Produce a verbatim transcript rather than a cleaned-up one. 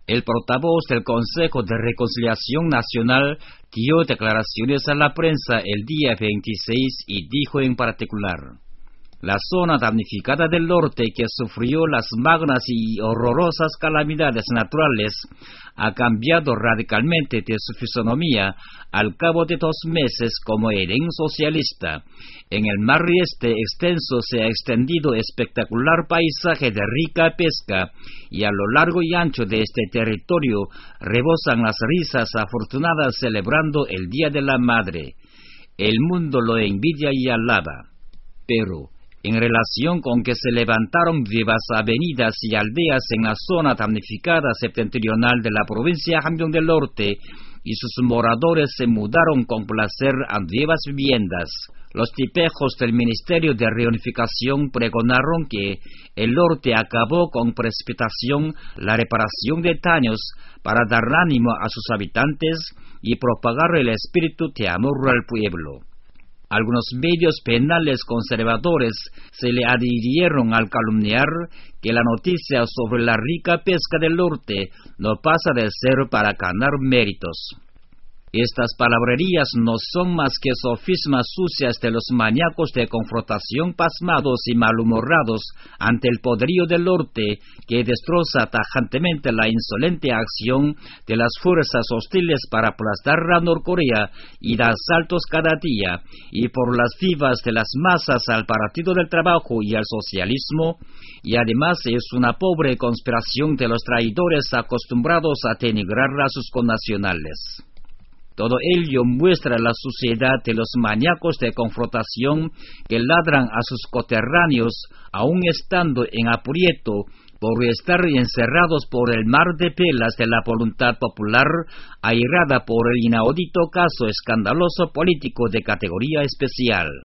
El portavoz del Consejo de Reconciliación Nacional dio declaraciones a la prensa el día veintiséis y dijo en particular: la zona damnificada del norte, que sufrió las magnas y horrorosas calamidades naturales, ha cambiado radicalmente de su fisonomía al cabo de dos meses como Edén socialista. En el mar este extenso se ha extendido espectacular paisaje de rica pesca, y a lo largo y ancho de este territorio rebosan las risas afortunadas celebrando el Día de la Madre. El mundo lo envidia y alaba. Pero en relación con que se levantaron vivas avenidas y aldeas en la zona damnificada septentrional de la provincia de Hamgyong del Norte, y sus moradores se mudaron con placer a nuevas viviendas, los tipejos del Ministerio de Reunificación pregonaron que el norte acabó con precipitación la reparación de daños para dar ánimo a sus habitantes y propagar el espíritu de amor al pueblo. Algunos medios penales conservadores se le adhirieron al calumniar que la noticia sobre la rica pesca del norte no pasa de ser para ganar méritos. Estas palabrerías no son más que sofismas sucias de los maníacos de confrontación pasmados y malhumorados ante el poderío del norte, que destroza tajantemente la insolente acción de las fuerzas hostiles para aplastar a Norcorea y da asaltos cada día, y por las vivas de las masas al Partido del Trabajo y al socialismo, y además es una pobre conspiración de los traidores acostumbrados a denigrar a sus connacionales. Todo ello muestra la suciedad de los maníacos de confrontación que ladran a sus coterráneos, aun estando en aprieto por estar encerrados por el mar de pelas de la voluntad popular, airada por el inaudito caso escandaloso político de categoría especial.